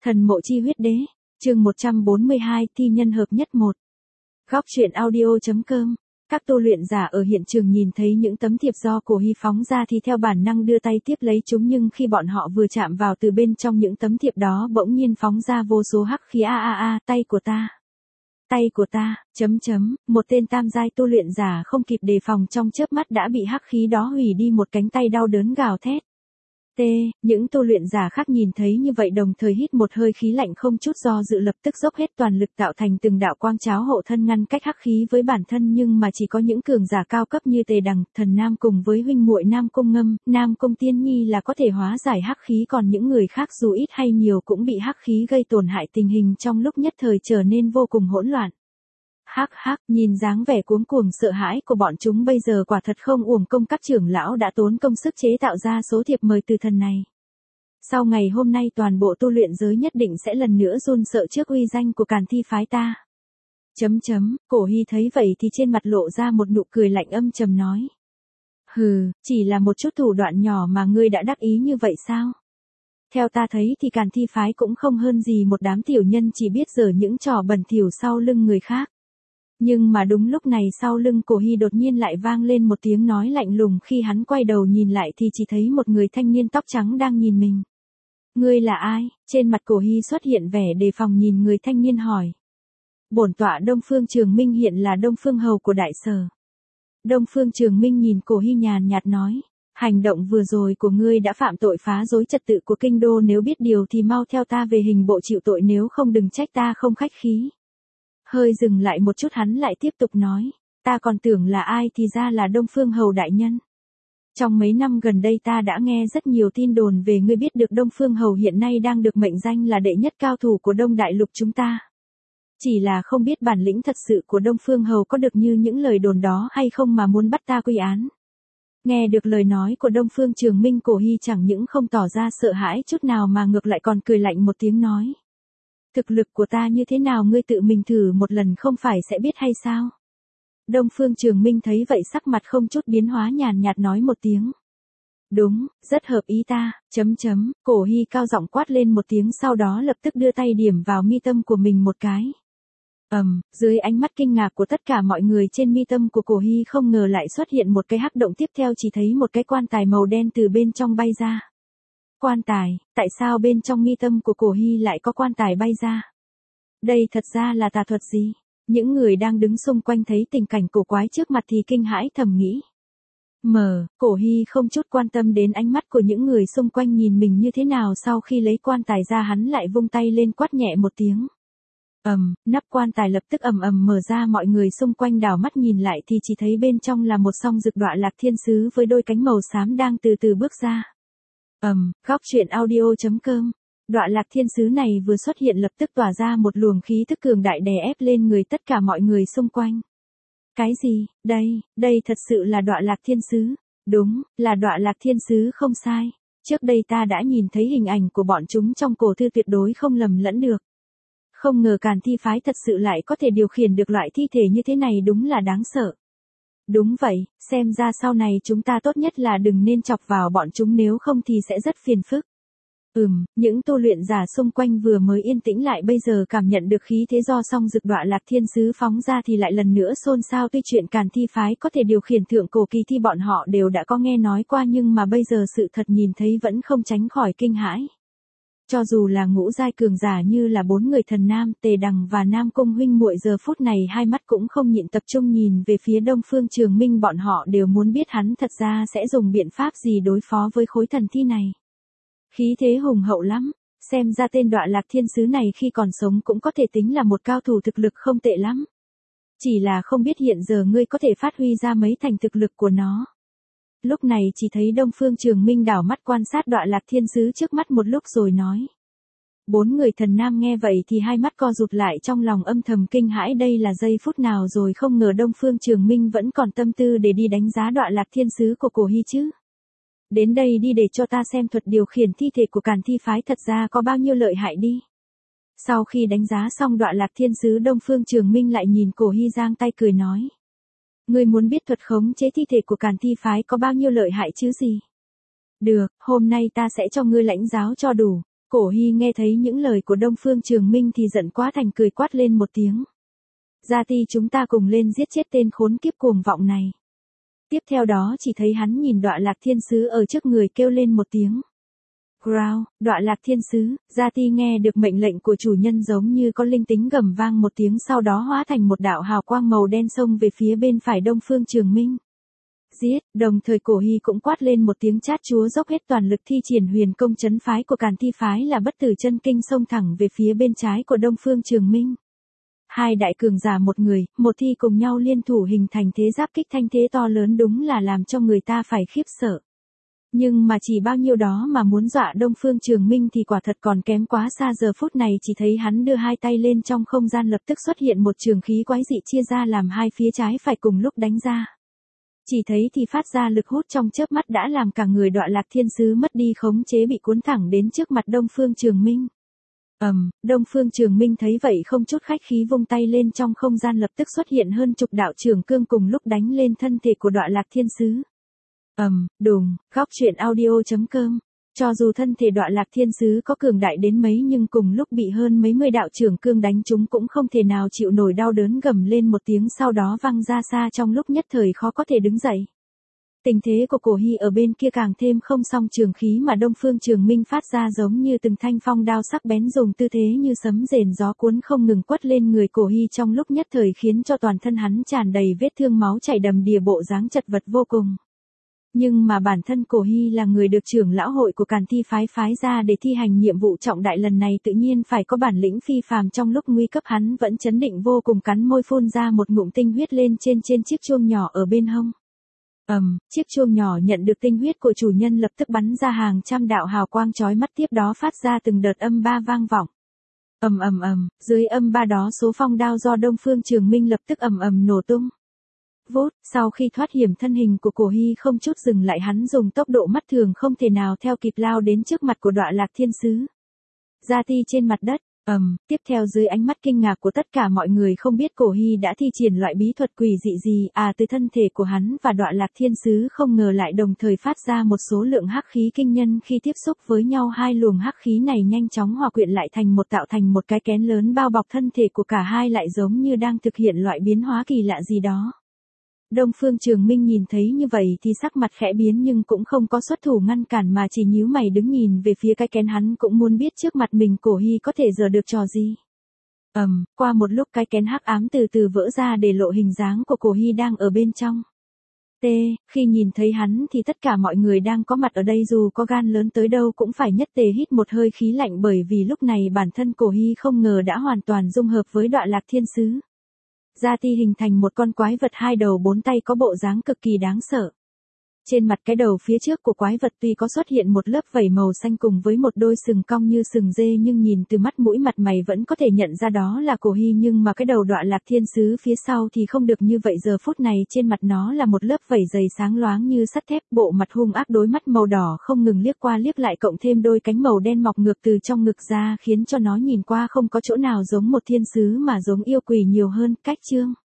Thần mộ chi huyết đế, chương 142, thi nhân hợp nhất 1. Góc truyện audio.com. Các tu luyện giả ở hiện trường nhìn thấy những tấm thiệp do Cổ Hy phóng ra thì theo bản năng đưa tay tiếp lấy chúng, nhưng khi bọn họ vừa chạm vào từ bên trong những tấm thiệp đó bỗng nhiên phóng ra vô số hắc khí tay của ta. Tay của ta, một tên tam giai tu luyện giả không kịp đề phòng trong chớp mắt đã bị hắc khí đó hủy đi một cánh tay, đau đớn gào thét. Những tu luyện giả khác nhìn thấy như vậy đồng thời hít một hơi khí lạnh, không chút do dự lập tức dốc hết toàn lực tạo thành từng đạo quang cháo hộ thân ngăn cách hắc khí với bản thân, nhưng mà chỉ có những cường giả cao cấp như Tề Đằng, Thần Nam cùng với huynh muội Nam Cung Ngâm, Nam Cung Tiên Nhi là có thể hóa giải hắc khí, còn những người khác dù ít hay nhiều cũng bị hắc khí gây tổn hại, tình hình trong lúc nhất thời trở nên vô cùng hỗn loạn. Nhìn dáng vẻ cuống cuồng sợ hãi của bọn chúng bây giờ quả thật không uổng công các trưởng lão đã tốn công sức chế tạo ra số thiệp mời từ thần này. Sau ngày hôm nay toàn bộ tu luyện giới nhất định sẽ lần nữa run sợ trước uy danh của Càn Thi phái ta. Cổ Hy thấy vậy thì trên mặt lộ ra một nụ cười lạnh âm trầm nói. Hừ, chỉ là một chút thủ đoạn nhỏ mà ngươi đã đắc ý như vậy sao? Theo ta thấy thì Càn Thi phái cũng không hơn gì một đám tiểu nhân chỉ biết giở những trò bẩn thỉu sau lưng người khác. Nhưng mà đúng lúc này sau lưng Cổ Hy đột nhiên lại vang lên một tiếng nói lạnh lùng, khi hắn quay đầu nhìn lại thì chỉ thấy một người thanh niên tóc trắng đang nhìn mình. Ngươi là ai? Trên mặt Cổ Hy xuất hiện vẻ đề phòng, nhìn người thanh niên hỏi. Bổn tọa Đông Phương Trường Minh, hiện là Đông Phương hầu của Đại Sở. Đông Phương Trường Minh nhìn Cổ Hy nhàn nhạt nói. Hành động vừa rồi của ngươi đã phạm tội phá rối trật tự của kinh đô, nếu biết điều thì mau theo ta về hình bộ chịu tội, nếu không đừng trách ta không khách khí. Hơi dừng lại một chút hắn lại tiếp tục nói, ta còn tưởng là ai thì ra là Đông Phương hầu đại nhân. Trong mấy năm gần đây ta đã nghe rất nhiều tin đồn về ngươi, biết được Đông Phương hầu hiện nay đang được mệnh danh là đệ nhất cao thủ của Đông Đại Lục chúng ta. Chỉ là không biết bản lĩnh thật sự của Đông Phương hầu có được như những lời đồn đó hay không mà muốn bắt ta quy án. Nghe được lời nói của Đông Phương Trường Minh, Cổ Hy chẳng những không tỏ ra sợ hãi chút nào mà ngược lại còn cười lạnh một tiếng nói. Thực lực của ta như thế nào ngươi tự mình thử một lần không phải sẽ biết hay sao? Đông Phương Trường Minh thấy vậy sắc mặt không chút biến hóa, nhàn nhạt nói một tiếng. Đúng, rất hợp ý ta, Cổ Hy cao giọng quát lên một tiếng, sau đó lập tức đưa tay điểm vào mi tâm của mình một cái. Dưới ánh mắt kinh ngạc của tất cả mọi người, trên mi tâm của Cổ Hy không ngờ lại xuất hiện một cái hắc động, tiếp theo chỉ thấy một cái quan tài màu đen từ bên trong bay ra. Quan tài, tại sao bên trong mi tâm của Cổ Hy lại có quan tài bay ra? Đây thật ra là tà thuật gì? Những người đang đứng xung quanh thấy tình cảnh cổ quái trước mặt thì kinh hãi thầm nghĩ. Cổ Hy không chút quan tâm đến ánh mắt của những người xung quanh nhìn mình như thế nào, sau khi lấy quan tài ra hắn lại vung tay lên quát nhẹ một tiếng. Nắp quan tài lập tức mở ra, mọi người xung quanh đảo mắt nhìn lại thì chỉ thấy bên trong là một song dực Đọa Lạc Thiên Sứ với đôi cánh màu xám đang từ từ bước ra. Góc truyện audio.com. Đọa Lạc Thiên Sứ này vừa xuất hiện lập tức tỏa ra một luồng khí thức cường đại đè ép lên người tất cả mọi người xung quanh. Cái gì? Đây thật sự là Đọa Lạc Thiên Sứ. Đúng, là Đọa Lạc Thiên Sứ không sai. Trước đây ta đã nhìn thấy hình ảnh của bọn chúng trong cổ thư, tuyệt đối không lầm lẫn được. Không ngờ Càn Thi phái thật sự lại có thể điều khiển được loại thi thể như thế này, đúng là đáng sợ. Đúng vậy, xem ra sau này chúng ta tốt nhất là đừng nên chọc vào bọn chúng, nếu không thì sẽ rất phiền phức. Những tu luyện giả xung quanh vừa mới yên tĩnh lại bây giờ cảm nhận được khí thế do song dực Đọa Lạc Thiên Sứ phóng ra thì lại lần nữa xôn xao. Tuy chuyện Càn Thi phái có thể điều khiển thượng cổ kỳ thi bọn họ đều đã có nghe nói qua, nhưng mà bây giờ sự thật nhìn thấy vẫn không tránh khỏi kinh hãi. Cho dù là ngũ giai cường giả như là 4 người Thần Nam, Tề Đằng và Nam Cung huynh muội giờ phút này hai mắt cũng không nhịn tập trung nhìn về phía Đông Phương Trường Minh, bọn họ đều muốn biết hắn thật ra sẽ dùng biện pháp gì đối phó với khối thần thi này. Khí thế hùng hậu lắm, xem ra tên Đọa Lạc Thiên Sứ này khi còn sống cũng có thể tính là một cao thủ thực lực không tệ lắm. Chỉ là không biết hiện giờ ngươi có thể phát huy ra mấy thành thực lực của nó. Lúc này chỉ thấy Đông Phương Trường Minh đảo mắt quan sát Đọa Lạc Thiên Sứ trước mắt một lúc rồi nói. 4 người Thần Nam nghe vậy thì hai mắt co rụt lại, trong lòng âm thầm kinh hãi, đây là giây phút nào rồi, không ngờ Đông Phương Trường Minh vẫn còn tâm tư để đi đánh giá Đọa Lạc Thiên Sứ của Cổ Hy chứ. Đến đây đi để cho ta xem thuật điều khiển thi thể của Càn Thi phái thật ra có bao nhiêu lợi hại đi. Sau khi đánh giá xong Đọa Lạc Thiên Sứ, Đông Phương Trường Minh lại nhìn Cổ Hy giang tay cười nói. Ngươi muốn biết thuật khống chế thi thể của Càn Thi phái có bao nhiêu lợi hại chứ gì? Được, hôm nay ta sẽ cho ngươi lãnh giáo cho đủ. Cổ Hy nghe thấy những lời của Đông Phương Trường Minh thì giận quá thành cười quát lên một tiếng. Gia Ti chúng ta cùng lên giết chết tên khốn kiếp cuồng vọng này. Tiếp theo đó chỉ thấy hắn nhìn Đọa Lạc Thiên Sứ ở trước người kêu lên một tiếng. Growl, Đọa Lạc Thiên Sứ, Gia Ti nghe được mệnh lệnh của chủ nhân giống như có linh tính gầm vang một tiếng sau đó hóa thành một đạo hào quang màu đen xông về phía bên phải Đông Phương Trường Minh. Giết, đồng thời Cổ Hy cũng quát lên một tiếng chát chúa dốc hết toàn lực thi triển huyền công trấn phái của Càn Thi phái là bất tử chân kinh xông thẳng về phía bên trái của Đông Phương Trường Minh. Hai đại cường giả một người, một thi cùng nhau liên thủ hình thành thế giáp kích thanh thế to lớn đúng là làm cho người ta phải khiếp sợ. Nhưng mà chỉ bao nhiêu đó mà muốn dọa Đông Phương Trường Minh thì quả thật còn kém quá xa. Giờ phút này chỉ thấy hắn đưa hai tay lên trong không gian lập tức xuất hiện một trường khí quái dị chia ra làm hai phía trái phải cùng lúc đánh ra. Chỉ thấy thì phát ra lực hút trong chớp mắt đã làm cả người Đọa Lạc Thiên Sứ mất đi khống chế bị cuốn thẳng đến trước mặt Đông Phương Trường Minh. Đông Phương Trường Minh thấy vậy không chút khách khí vung tay lên trong không gian lập tức xuất hiện hơn chục đạo trường cương cùng lúc đánh lên thân thể của Đọa Lạc Thiên Sứ. Đùng, Góc Truyện Audio.com. Cho dù thân thể Đọa Lạc Thiên Sứ có cường đại đến mấy nhưng cùng lúc bị hơn mấy mươi đạo trường cương đánh chúng cũng không thể nào chịu nổi đau đớn gầm lên một tiếng sau đó văng ra xa trong lúc nhất thời khó có thể đứng dậy. Tình thế của Cổ Hy ở bên kia càng thêm không song trường khí mà Đông Phương Trường Minh phát ra giống như từng thanh phong đao sắc bén dùng tư thế như sấm rền gió cuốn không ngừng quất lên người Cổ Hy trong lúc nhất thời khiến cho toàn thân hắn tràn đầy vết thương máu chảy đầm đìa bộ dáng chật vật vô cùng. Nhưng mà bản thân Cổ Hy là người được trưởng lão hội của Càn Thi phái phái ra để thi hành nhiệm vụ trọng đại lần này tự nhiên phải có bản lĩnh phi phàm trong lúc nguy cấp hắn vẫn chấn định vô cùng cắn môi phun ra một ngụm tinh huyết lên trên chiếc chuông nhỏ ở bên hông. Chiếc chuông nhỏ nhận được tinh huyết của chủ nhân lập tức bắn ra hàng trăm đạo hào quang chói mắt tiếp đó phát ra từng đợt âm ba vang vọng. Dưới âm ba đó số phong đao do Đông Phương Trường Minh lập tức nổ tung. Sau khi thoát hiểm thân hình của Cổ Hy không chút dừng lại hắn dùng tốc độ mắt thường không thể nào theo kịp lao đến trước mặt của Đọa Lạc Thiên Sứ. Gia Ti trên mặt đất. Tiếp theo dưới ánh mắt kinh ngạc của tất cả mọi người không biết Cổ Hy đã thi triển loại bí thuật quỷ dị gì từ thân thể của hắn và Đọa Lạc Thiên Sứ không ngờ lại đồng thời phát ra một số lượng hắc khí kinh nhân khi tiếp xúc với nhau hai luồng hắc khí này nhanh chóng hòa quyện lại tạo thành một cái kén lớn bao bọc thân thể của cả hai lại giống như đang thực hiện loại biến hóa kỳ lạ gì đó. Đông Phương Trường Minh nhìn thấy như vậy thì sắc mặt khẽ biến nhưng cũng không có xuất thủ ngăn cản mà chỉ nhíu mày đứng nhìn về phía cái kén hắn cũng muốn biết trước mặt mình Cổ Hy có thể giở được trò gì. Qua một lúc cái kén hắc ám từ từ vỡ ra để lộ hình dáng của Cổ Hy đang ở bên trong. Khi nhìn thấy hắn thì tất cả mọi người đang có mặt ở đây dù có gan lớn tới đâu cũng phải nhất tề hít một hơi khí lạnh bởi vì lúc này bản thân Cổ Hy không ngờ đã hoàn toàn dung hợp với Đọa Lạc Thiên Sứ. Gia Ti hình thành một con quái vật hai đầu bốn tay có bộ dáng cực kỳ đáng sợ. Trên mặt cái đầu phía trước của quái vật tuy có xuất hiện một lớp vảy màu xanh cùng với một đôi sừng cong như sừng dê nhưng nhìn từ mắt mũi mặt mày vẫn có thể nhận ra đó là Cổ Hy nhưng mà cái đầu Đọa Lạc Thiên Sứ phía sau thì không được như vậy giờ phút này trên mặt nó là một lớp vảy dày sáng loáng như sắt thép bộ mặt hung ác đôi mắt màu đỏ không ngừng liếc qua liếc lại cộng thêm đôi cánh màu đen mọc ngược từ trong ngực ra khiến cho nó nhìn qua không có chỗ nào giống một thiên sứ mà giống yêu quỷ nhiều hơn. Cách chương